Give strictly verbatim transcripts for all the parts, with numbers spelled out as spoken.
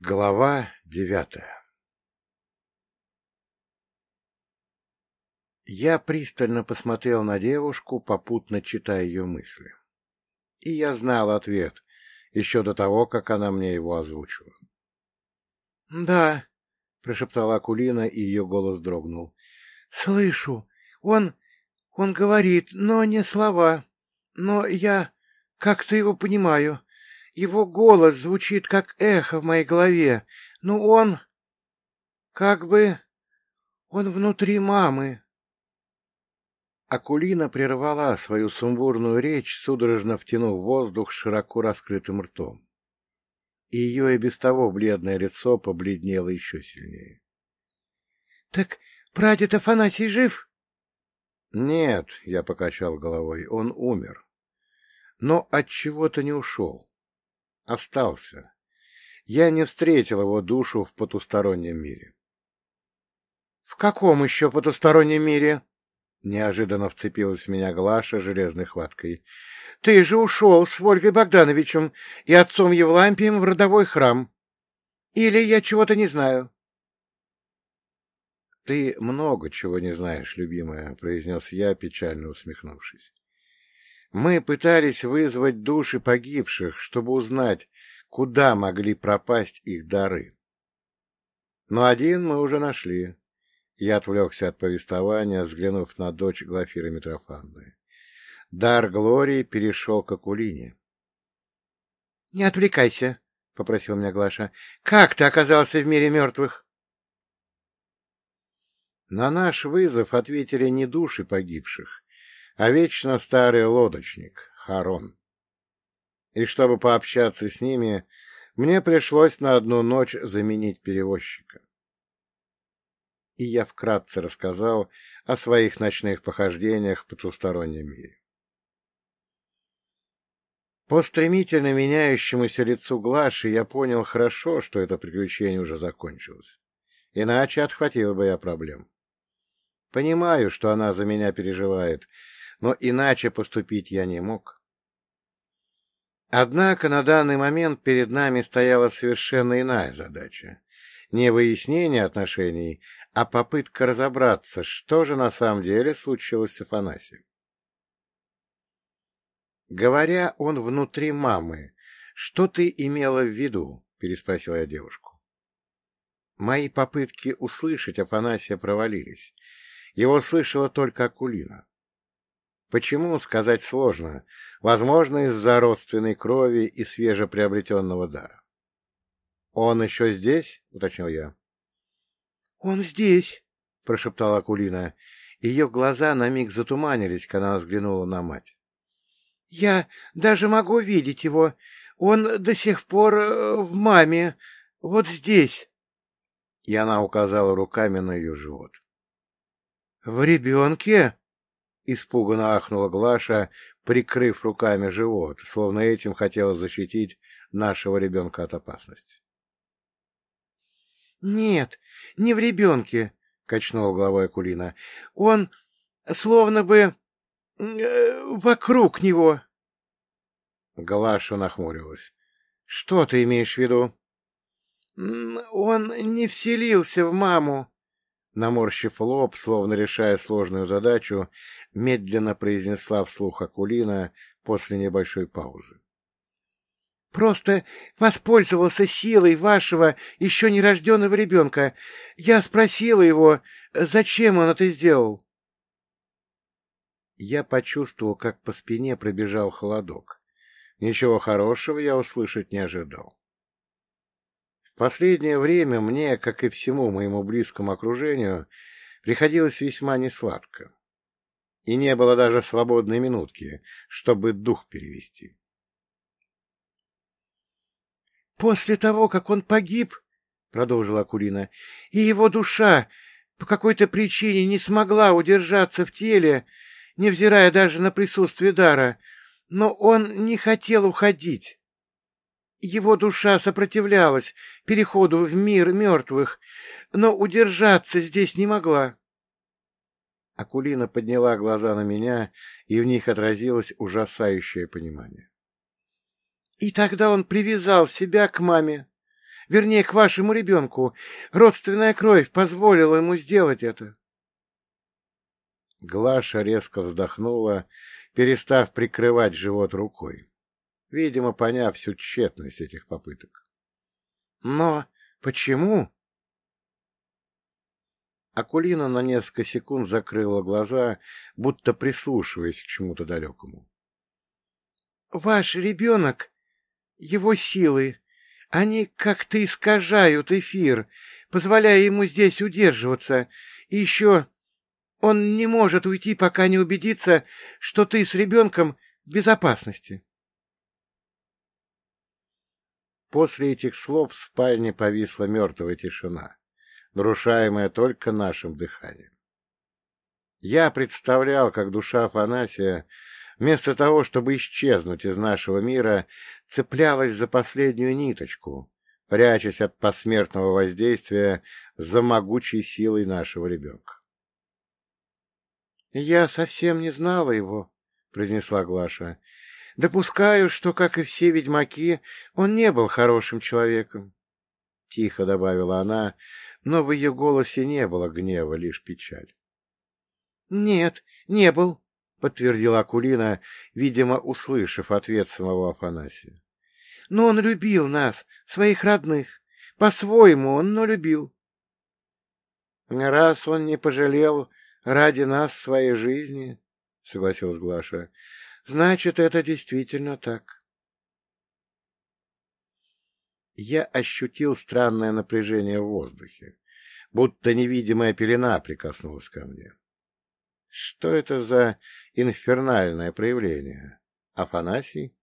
Глава девятая. Я пристально посмотрел на девушку, попутно читая ее мысли. И я знал ответ, еще до того, как она мне его озвучила. — Да, — прошептала Акулина, и ее голос дрогнул. — Слышу. Он... он говорит, но не слова. Но я как-то его понимаю. Его голос звучит, как эхо в моей голове. Но он... как бы... он внутри мамы. Акулина прервала свою сумбурную речь, судорожно втянув воздух широко раскрытым ртом. И ее и без того бледное лицо побледнело еще сильнее. — Так прадед Афанасий жив? — Нет, — я покачал головой, — он умер. Но от чего-то не ушел. Остался. Я не встретил его душу в потустороннем мире. — В каком еще потустороннем мире? — неожиданно вцепилась в меня Глаша железной хваткой. — Ты же ушел с Вольгой Богдановичем и отцом Евлампием в родовой храм. Или я чего-то не знаю? — Ты много чего не знаешь, любимая, — произнес я, печально усмехнувшись. Мы пытались вызвать души погибших, чтобы узнать, куда могли пропасть их дары. Но один мы уже нашли. Я отвлекся от повествования, взглянув на дочь Глафиры Митрофановны. Дар Глории перешел к Акулине. — Не отвлекайся, — попросил меня Глаша. — Как ты оказался в мире мертвых? На наш вызов ответили не души погибших, а вечно старый лодочник, Харон. И чтобы пообщаться с ними, мне пришлось на одну ночь заменить перевозчика. И я вкратце рассказал о своих ночных похождениях в потустороннем мире. По стремительно меняющемуся лицу Глаши я понял хорошо, что это приключение уже закончилось. Иначе отхватил бы я проблем. Понимаю, что она за меня переживает, но иначе поступить я не мог. Однако на данный момент перед нами стояла совершенно иная задача. Не выяснение отношений, а попытка разобраться, что же на самом деле случилось с Афанасием. Говоря, он внутри мамы, что ты имела в виду? — переспросила я девушку. Мои попытки услышать Афанасия провалились. Его слышала только Акулина. Почему, сказать сложно, возможно, из-за родственной крови и свежеприобретенного дара. — Он еще здесь? — уточнил я. — Он здесь, — прошептала Акулина. Ее глаза на миг затуманились, когда она взглянула на мать. — Я даже могу видеть его. Он до сих пор в маме, вот здесь. И она указала руками на ее живот. — В ребенке? — испуганно ахнула Глаша, прикрыв руками живот, словно этим хотела защитить нашего ребенка от опасности. — Нет, не в ребенке, — качнула головой Акулина. — Он словно бы э, вокруг него. Глаша нахмурилась. — Что ты имеешь в виду? — Он не вселился в маму. Наморщив лоб, словно решая сложную задачу, медленно произнесла вслух Акулина после небольшой паузы. — Просто воспользовался силой вашего еще нерожденного ребенка. Я спросила его, зачем он это сделал. Я почувствовал, как по спине пробежал холодок. Ничего хорошего я услышать не ожидал. В последнее время мне, как и всему моему близкому окружению, приходилось весьма несладко. И не было даже свободной минутки, чтобы дух перевести. — После того, как он погиб, — продолжила Акулина, — и его душа по какой-то причине не смогла удержаться в теле, невзирая даже на присутствие дара, но он не хотел уходить. Его душа сопротивлялась переходу в мир мертвых, но удержаться здесь не могла. Акулина подняла глаза на меня, и в них отразилось ужасающее понимание. И тогда он привязал себя к маме, вернее, к вашему ребенку. Родственная кровь позволила ему сделать это. Глаша резко вздохнула, перестав прикрывать живот рукой, видимо, поняв всю тщетность этих попыток. — Но почему? Акулина на несколько секунд закрыла глаза, будто прислушиваясь к чему-то далекому. — Ваш ребенок, его силы, они как-то искажают эфир, позволяя ему здесь удерживаться, и еще он не может уйти, пока не убедится, что ты с ребенком в безопасности. После этих слов в спальне повисла мертвая тишина, нарушаемая только нашим дыханием. Я представлял, как душа Афанасия, вместо того, чтобы исчезнуть из нашего мира, цеплялась за последнюю ниточку, прячась от посмертного воздействия за могучей силой нашего ребенка. — Я совсем не знала его, — произнесла Глаша. — Допускаю, что, как и все ведьмаки, он не был хорошим человеком. Тихо добавила она, но в ее голосе не было гнева, лишь печаль. — Нет, не был, — подтвердила Акулина, видимо, услышав ответ самого Афанасия. — Но он любил нас, своих родных. По-своему он, но любил. — Раз он не пожалел ради нас своей жизни, — согласилась Глаша, — значит, это действительно так. Я ощутил странное напряжение в воздухе, будто невидимая пелена прикоснулась ко мне. Что это за инфернальное проявление? Афанасий?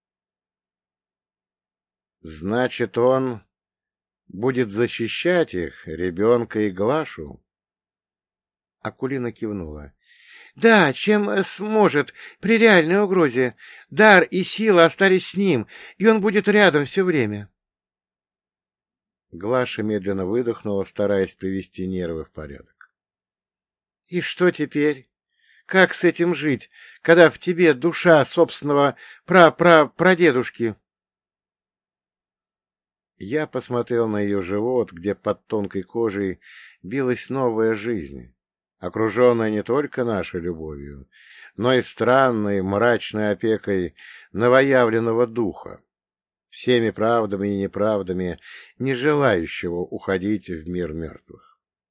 Значит, он будет защищать их, ребенка и Глашу? Акулина кивнула. — Да, чем сможет, при реальной угрозе. Дар и сила остались с ним, и он будет рядом все время. Глаша медленно выдохнула, стараясь привести нервы в порядок. — И что теперь? Как с этим жить, когда в тебе душа собственного пра-пра-прадедушки? Я посмотрел на ее живот, где под тонкой кожей билась новая жизнь, окруженная не только нашей любовью, но и странной мрачной опекой новоявленного духа, всеми правдами и неправдами, не желающего уходить в мир мертвых.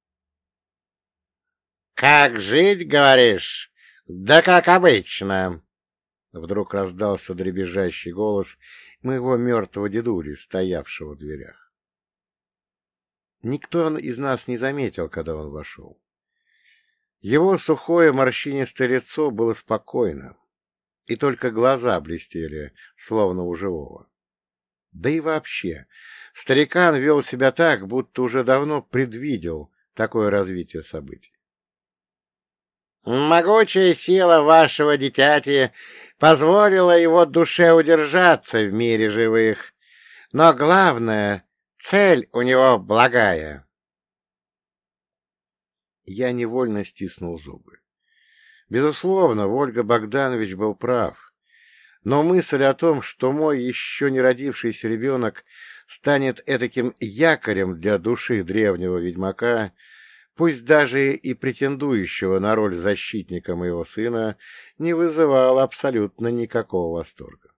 — Как жить, говоришь? Да как обычно! Вдруг раздался дребезжащий голос моего мертвого дедули, стоявшего в дверях. Никто из нас не заметил, когда он вошел. Его сухое морщинистое лицо было спокойно, и только глаза блестели, словно у живого. Да и вообще, старикан вел себя так, будто уже давно предвидел такое развитие событий. «Могучая сила вашего дитяти позволила его душе удержаться в мире живых, но главное, цель у него благая». Я невольно стиснул зубы. Безусловно, Вольга Богданович был прав, но мысль о том, что мой еще не родившийся ребенок станет этаким якорем для души древнего ведьмака, пусть даже и претендующего на роль защитника моего сына, не вызывала абсолютно никакого восторга.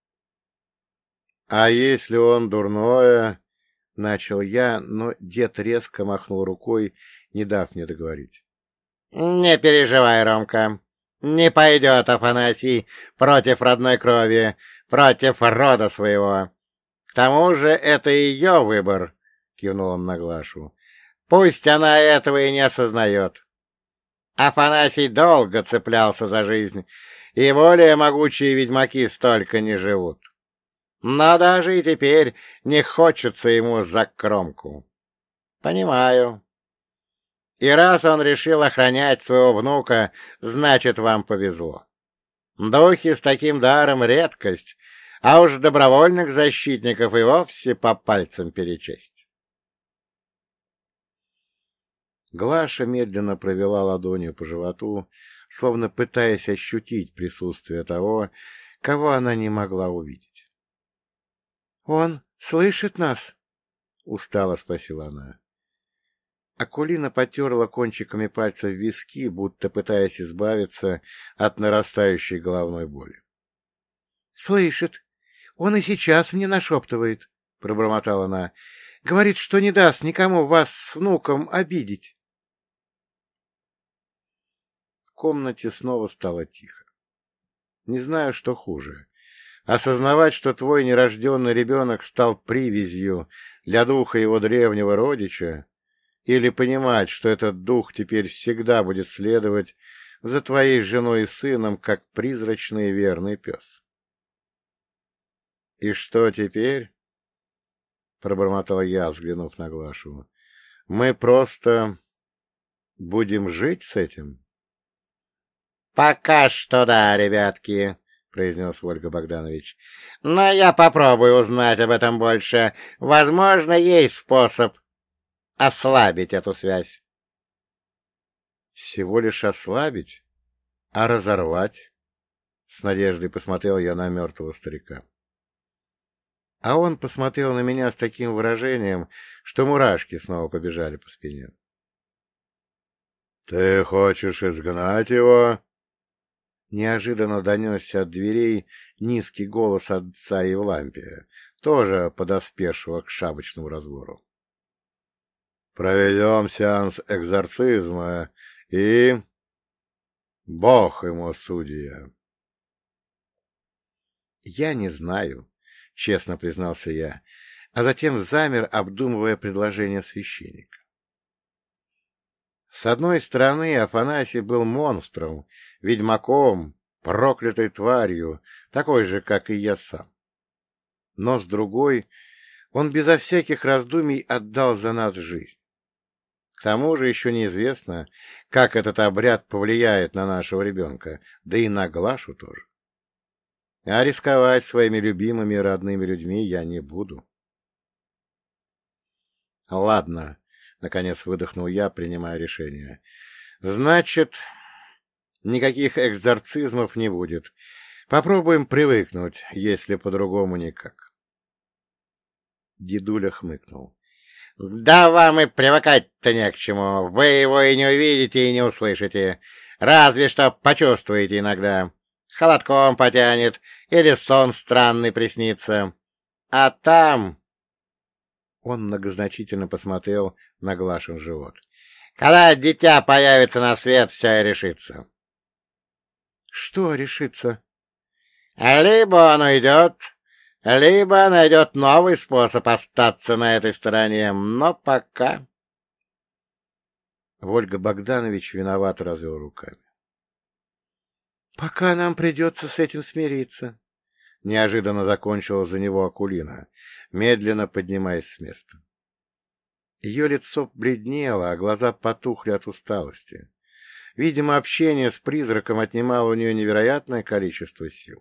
— А если он дурное? — начал я, но дед резко махнул рукой, не дав мне договорить. — Не переживай, Ромка. Не пойдет Афанасий против родной крови, против рода своего. К тому же это ее выбор, — кивнул он на Глашу. — Пусть она этого и не осознает. Афанасий долго цеплялся за жизнь, и более могучие ведьмаки столько не живут. Но даже и теперь не хочется ему за кромку. Понимаю. И раз он решил охранять своего внука, значит, вам повезло. Духи с таким даром — редкость, а уж добровольных защитников и вовсе по пальцам перечесть. Глаша медленно провела ладонью по животу, словно пытаясь ощутить присутствие того, кого она не могла увидеть. — Он слышит нас? — устало спросила она. Акулина потерла кончиками пальцев виски, будто пытаясь избавиться от нарастающей головной боли. — Слышит. Он и сейчас мне нашептывает, — пробормотала она. — Говорит, что не даст никому вас с внуком обидеть. В комнате снова стало тихо. Не знаю, что хуже. Осознавать, что твой нерожденный ребенок стал привязью для духа его древнего родича, или понимать, что этот дух теперь всегда будет следовать за твоей женой и сыном, как призрачный и верный пес. — И что теперь? — пробормотала я, взглянув на Глашу. — Мы просто будем жить с этим? — Пока что да, ребятки, — произнес Вольга Богданович. — Но я попробую узнать об этом больше. Возможно, есть способ ослабить эту связь. — Всего лишь ослабить? А разорвать? — с надеждой посмотрел я на мертвого старика. А он посмотрел на меня с таким выражением, что мурашки снова побежали по спине. — Ты хочешь изгнать его? Неожиданно донесся от дверей низкий голос отца Евлампия, тоже подоспевшего к шапочному разбору. — Проведем сеанс экзорцизма и... Бог ему судья. — Я не знаю, — честно признался я, а затем замер, обдумывая предложение священника. С одной стороны, Афанасий был монстром, ведьмаком, проклятой тварью, такой же, как и я сам. Но с другой, он безо всяких раздумий отдал за нас жизнь. К тому же еще неизвестно, как этот обряд повлияет на нашего ребенка, да и на Глашу тоже. А рисковать своими любимыми и родными людьми я не буду. — Ладно, — наконец выдохнул я, принимая решение. — Значит, никаких экзорцизмов не будет. Попробуем привыкнуть, если по-другому никак. Дедуля хмыкнул. — Да вам и привыкать-то не к чему. Вы его и не увидите, и не услышите. Разве что почувствуете иногда. Холодком потянет или сон странный приснится. А там... Он многозначительно посмотрел на Глашин живот. — Когда дитя появится на свет, все и решится. — Что решится? — Либо он уйдет, либо найдет новый способ остаться на этой стороне, но пока... Вольга Богданович виновато развел руками. — Пока нам придется с этим смириться. Неожиданно закончила за него Акулина, медленно поднимаясь с места. Ее лицо бледнело, а глаза потухли от усталости. Видимо, общение с призраком отнимало у нее невероятное количество сил.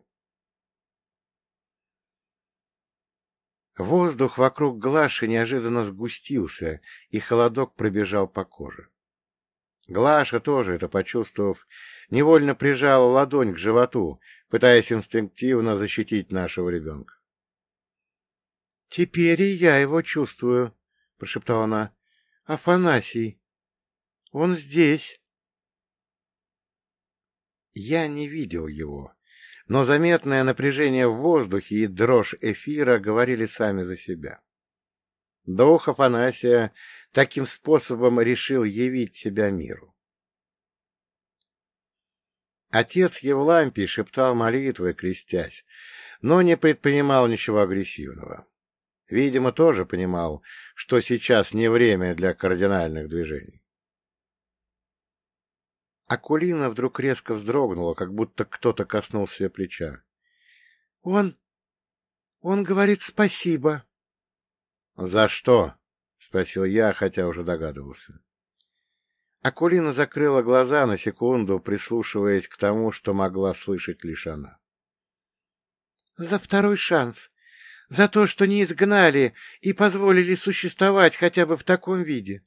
Воздух вокруг Глаши неожиданно сгустился, и холодок пробежал по коже. Глаша, тоже это почувствовав, невольно прижала ладонь к животу, пытаясь инстинктивно защитить нашего ребенка. — Теперь и я его чувствую, — прошептала она. — Афанасий. Он здесь. Я не видел его, но заметное напряжение в воздухе и дрожь эфира говорили сами за себя. Дух Афанасия таким способом решил явить себя миру. Отец Евлампий шептал молитвы, крестясь, но не предпринимал ничего агрессивного. Видимо, тоже понимал, что сейчас не время для кардинальных движений. Акулина вдруг резко вздрогнула, как будто кто-то коснулся ее плеча. — Он... он говорит спасибо. — За что? — спросил я, хотя уже догадывался. Акулина закрыла глаза на секунду, прислушиваясь к тому, что могла слышать лишь она. — За второй шанс. За то, что не изгнали и позволили существовать хотя бы в таком виде.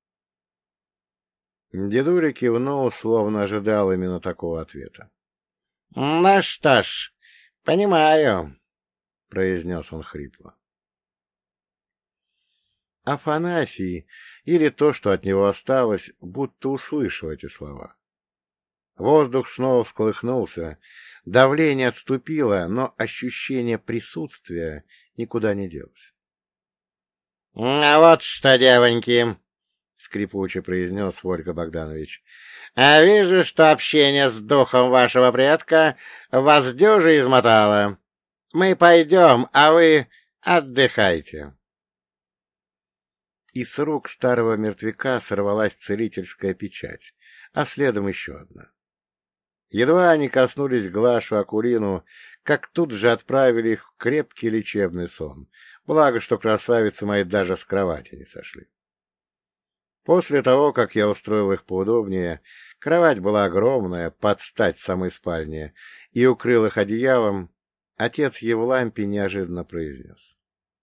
Дедуля кивнул, словно ожидал именно такого ответа. — Ну что ж, понимаю, — произнес он хрипло. Афанасий, или то, что от него осталось, будто услышал эти слова. Воздух снова всколыхнулся, давление отступило, но ощущение присутствия никуда не делось. — А вот что, девоньки, — скрипуче произнес Волька Богданович, — а вижу, что общение с духом вашего предка вас дюже измотало. Мы пойдем, а вы отдыхайте. И с рук старого мертвяка сорвалась целительская печать, а следом еще одна. Едва они коснулись Глашу Акулину, как тут же отправили их в крепкий лечебный сон, благо, что красавицы мои даже с кровати не сошли. После того, как я устроил их поудобнее, кровать была огромная, под стать самой спальне, и укрыл их одеялом, отец Евлампий неожиданно произнес.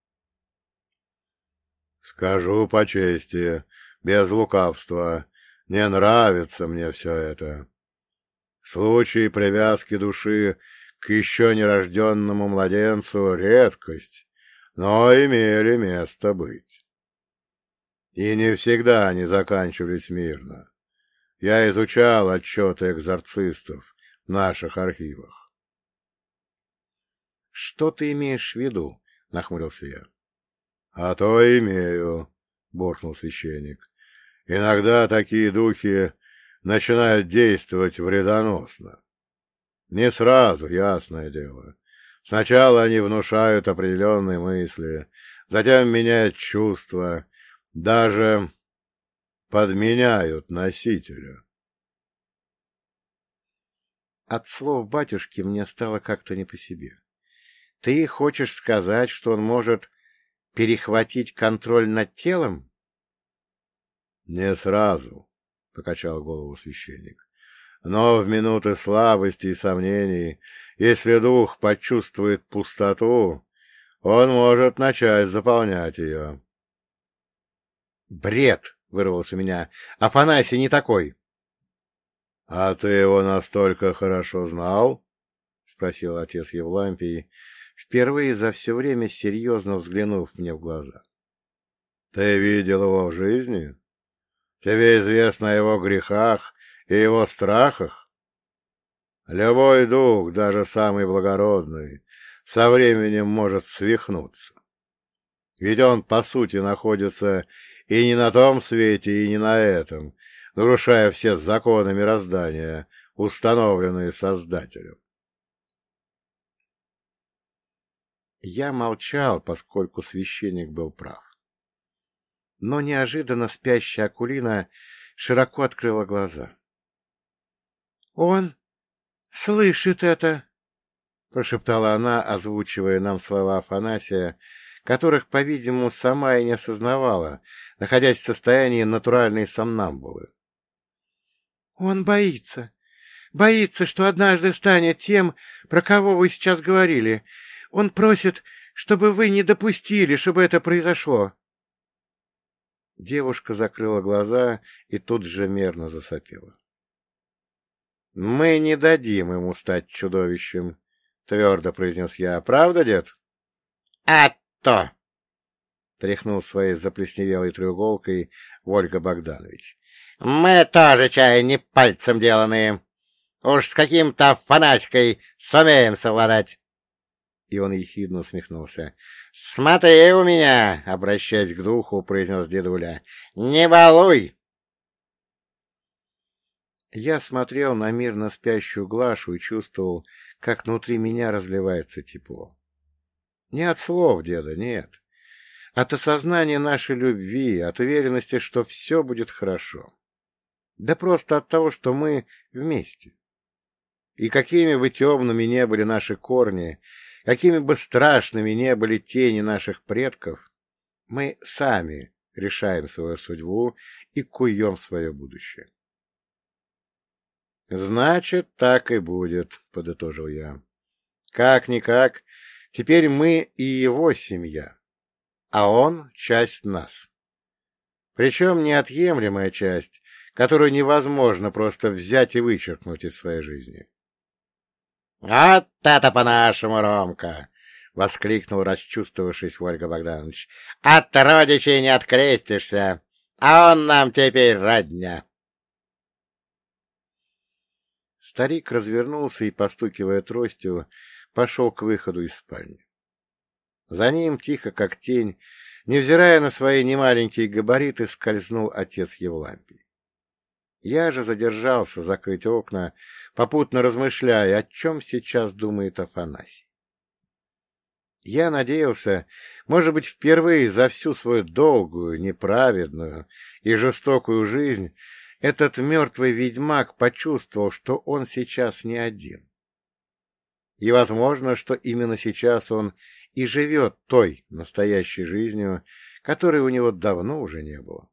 — Скажу по чести, без лукавства, не нравится мне все это. Случай привязки души к еще нерожденному младенцу — редкость, но имели место быть. И не всегда они заканчивались мирно. Я изучал отчеты экзорцистов в наших архивах. — Что ты имеешь в виду? — нахмурился я. — А то имею, — буркнул священник. — Иногда такие духи начинают действовать вредоносно. Не сразу, ясное дело. Сначала они внушают определенные мысли, затем меняют чувства, даже подменяют носителя. От слов батюшки мне стало как-то не по себе. Ты хочешь сказать, что он может перехватить контроль над телом? — Не сразу, — покачал голову священник. — Но в минуты слабости и сомнений, если дух почувствует пустоту, он может начать заполнять ее. — Бред! — вырвалось у меня. — Афанасий не такой. — А ты его настолько хорошо знал? — спросил отец Евлампий, впервые за все время серьезно взглянув мне в глаза. — Ты видел его в жизни? Тебе известно о его грехах и его страхах? Любой дух, даже самый благородный, со временем может свихнуться. Ведь он, по сути, находится и не на том свете, и не на этом, нарушая все законы мироздания, установленные Создателем. Я молчал, поскольку священник был прав. Но неожиданно спящая Акулина широко открыла глаза. — Он слышит это, — прошептала она, озвучивая нам слова Афанасия, которых, по-видимому, сама и не осознавала, находясь в состоянии натуральной сомнамбулы. — Он боится, боится, что однажды станет тем, про кого вы сейчас говорили. Он просит, чтобы вы не допустили, чтобы это произошло. Девушка закрыла глаза и тут же мерно засопела. — Мы не дадим ему стать чудовищем, — твердо произнес я. — Правда, дед? — А то! — тряхнул своей заплесневелой треуголкой Волька Богданович. — Мы тоже, чай, не пальцем деланные. Уж с каким-то Афанаськой сумеем совладать. И он ехидно усмехнулся. — Смотри у меня, — обращаясь к духу, произнес дедуля. — Не балуй! Я смотрел на мирно спящую Глашу и чувствовал, как внутри меня разливается тепло. Не от слов деда, нет. От осознания нашей любви, от уверенности, что все будет хорошо. Да просто от того, что мы вместе. И какими бы темными не были наши корни, какими бы страшными не были тени наших предков, мы сами решаем свою судьбу и куем свое будущее. — Значит, так и будет, — подытожил я. — Как-никак, теперь мы и его семья, а он — часть нас. Причем неотъемлемая часть, которую невозможно просто взять и вычеркнуть из своей жизни. — Вот это по-нашему, Ромка! воскликнул, расчувствовавшись Вольга Богданович. — От родичей не открестишься, а он нам теперь родня. Старик развернулся и, постукивая тростью, пошел к выходу из спальни. За ним, тихо как тень, невзирая на свои немаленькие габариты, скользнул отец Евлампий. Я же задержался закрыть окна, попутно размышляя, о чем сейчас думает Афанасий. Я надеялся, может быть, впервые за всю свою долгую, неправедную и жестокую жизнь этот мертвый ведьмак почувствовал, что он сейчас не один. И, возможно, что именно сейчас он и живет той настоящей жизнью, которой у него давно уже не было.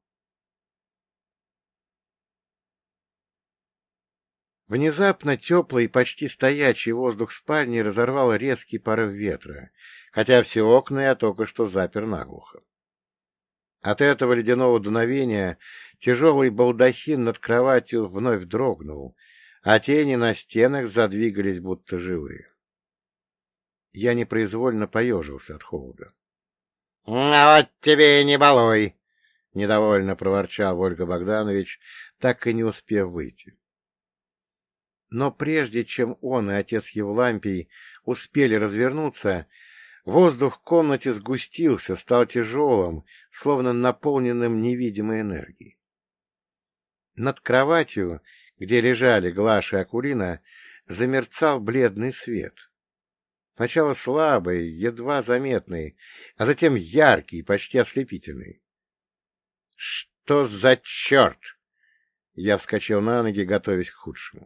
Внезапно теплый, почти стоячий воздух спальни разорвал резкий порыв ветра, хотя все окна я только что запер наглухо. От этого ледяного дуновения тяжелый балдахин над кроватью вновь дрогнул, а тени на стенах задвигались, будто живые. Я непроизвольно поежился от холода. — А вот тебе и не балуй! — недовольно проворчал Вольга Богданович, так и не успев выйти. Но прежде чем он и отец Евлампий успели развернуться, воздух в комнате сгустился, стал тяжелым, словно наполненным невидимой энергией. Над кроватью, где лежали Глаша и Акулина, замерцал бледный свет. Сначала слабый, едва заметный, а затем яркий, почти ослепительный. — Что за черт? Я вскочил на ноги, готовясь к худшему.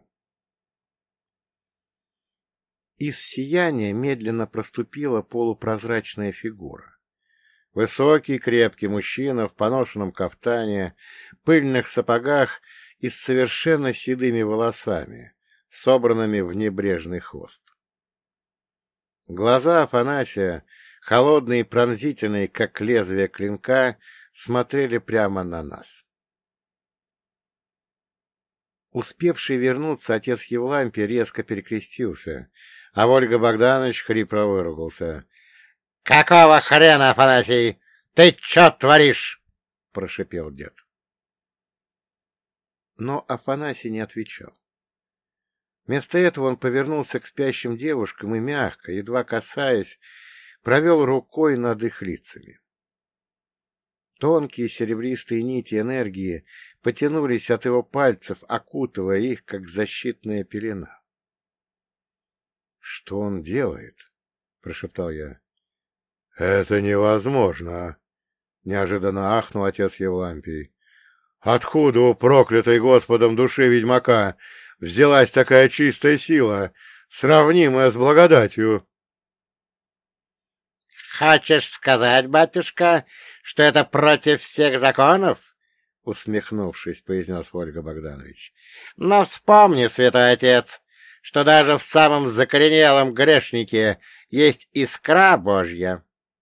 Из сияния медленно проступила полупрозрачная фигура. Высокий, крепкий мужчина в поношенном кафтане, пыльных сапогах и с совершенно седыми волосами, собранными в небрежный хвост. Глаза Афанасия, холодные и пронзительные, как лезвие клинка, смотрели прямо на нас. Успевший вернуться отец Евлампий резко перекрестился, а Вольга Богданович хрипло выругался. — Какого хрена, Афанасий? Ты чё творишь? — прошипел дед. Но Афанасий не отвечал. Вместо этого он повернулся к спящим девушкам и мягко, едва касаясь, провел рукой над их лицами. Тонкие серебристые нити энергии потянулись от его пальцев, окутывая их, как защитная пелена. — Что он делает? — прошептал я. — Это невозможно! — неожиданно ахнул отец Евлампий. — Откуда у проклятой Господом души ведьмака взялась такая чистая сила, сравнимая с благодатью? — Хочешь сказать, батюшка, что это против всех законов? — усмехнувшись, произнес Вольга Богданович. — Но вспомни, святой отец, что даже в самом закоренелом грешнике есть искра Божья.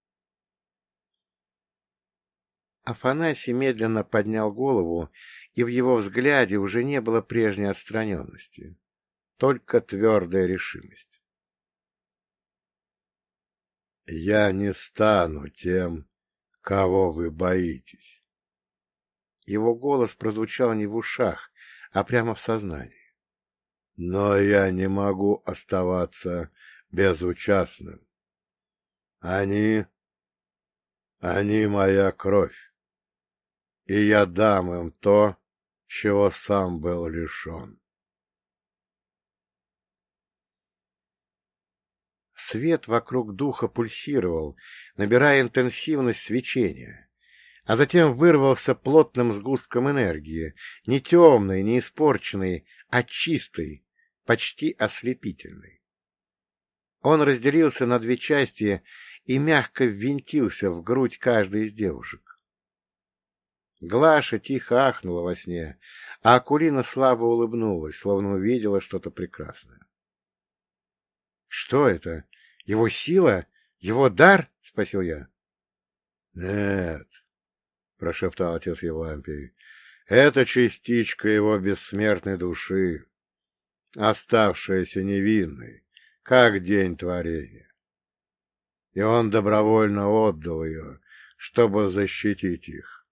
Афанасий медленно поднял голову, и в его взгляде уже не было прежней отстраненности, только твердая решимость. — Я не стану тем, кого вы боитесь. Его голос прозвучал не в ушах, а прямо в сознании. Но я не могу оставаться безучастным. Они... они моя кровь, и я дам им то, чего сам был лишен. Свет вокруг духа пульсировал, набирая интенсивность свечения, а затем вырвался плотным сгустком энергии, не темной, не испорченной, а чистой, почти ослепительной. Он разделился на две части и мягко ввинтился в грудь каждой из девушек. Глаша тихо ахнула во сне, а Акулина слабо улыбнулась, словно увидела что-то прекрасное. — Что это? Его сила? Его дар? — спросил я. — Нет, — прошептал отец Евлампий, — это частичка его бессмертной души, оставшаяся невинной, как день творения. и он добровольно отдал ее, чтобы защитить их.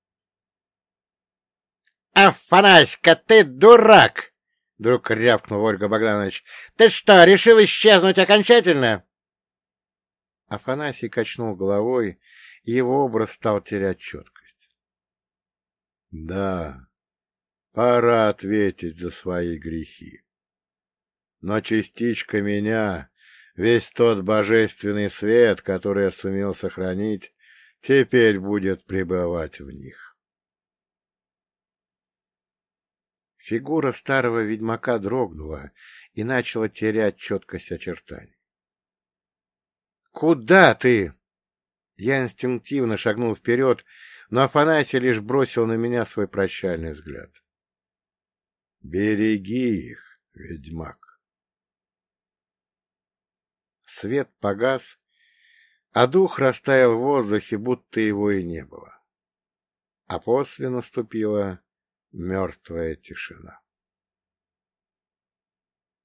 — Афанаська, ты дурак! — вдруг рявкнул Ольга Богданович. — Ты что, решил исчезнуть окончательно? Афанасий качнул головой, и его образ стал терять четкость. — Да, пора ответить за свои грехи. Но частичка меня, весь тот божественный свет, который я сумел сохранить, теперь будет пребывать в них. Фигура старого ведьмака дрогнула и начала терять четкость очертаний. — Куда ты? Я инстинктивно шагнул вперед, но Афанасий лишь бросил на меня свой прощальный взгляд. — Береги их, ведьмак. Свет погас, а дух растаял в воздухе, будто его и не было. А после наступила мертвая тишина.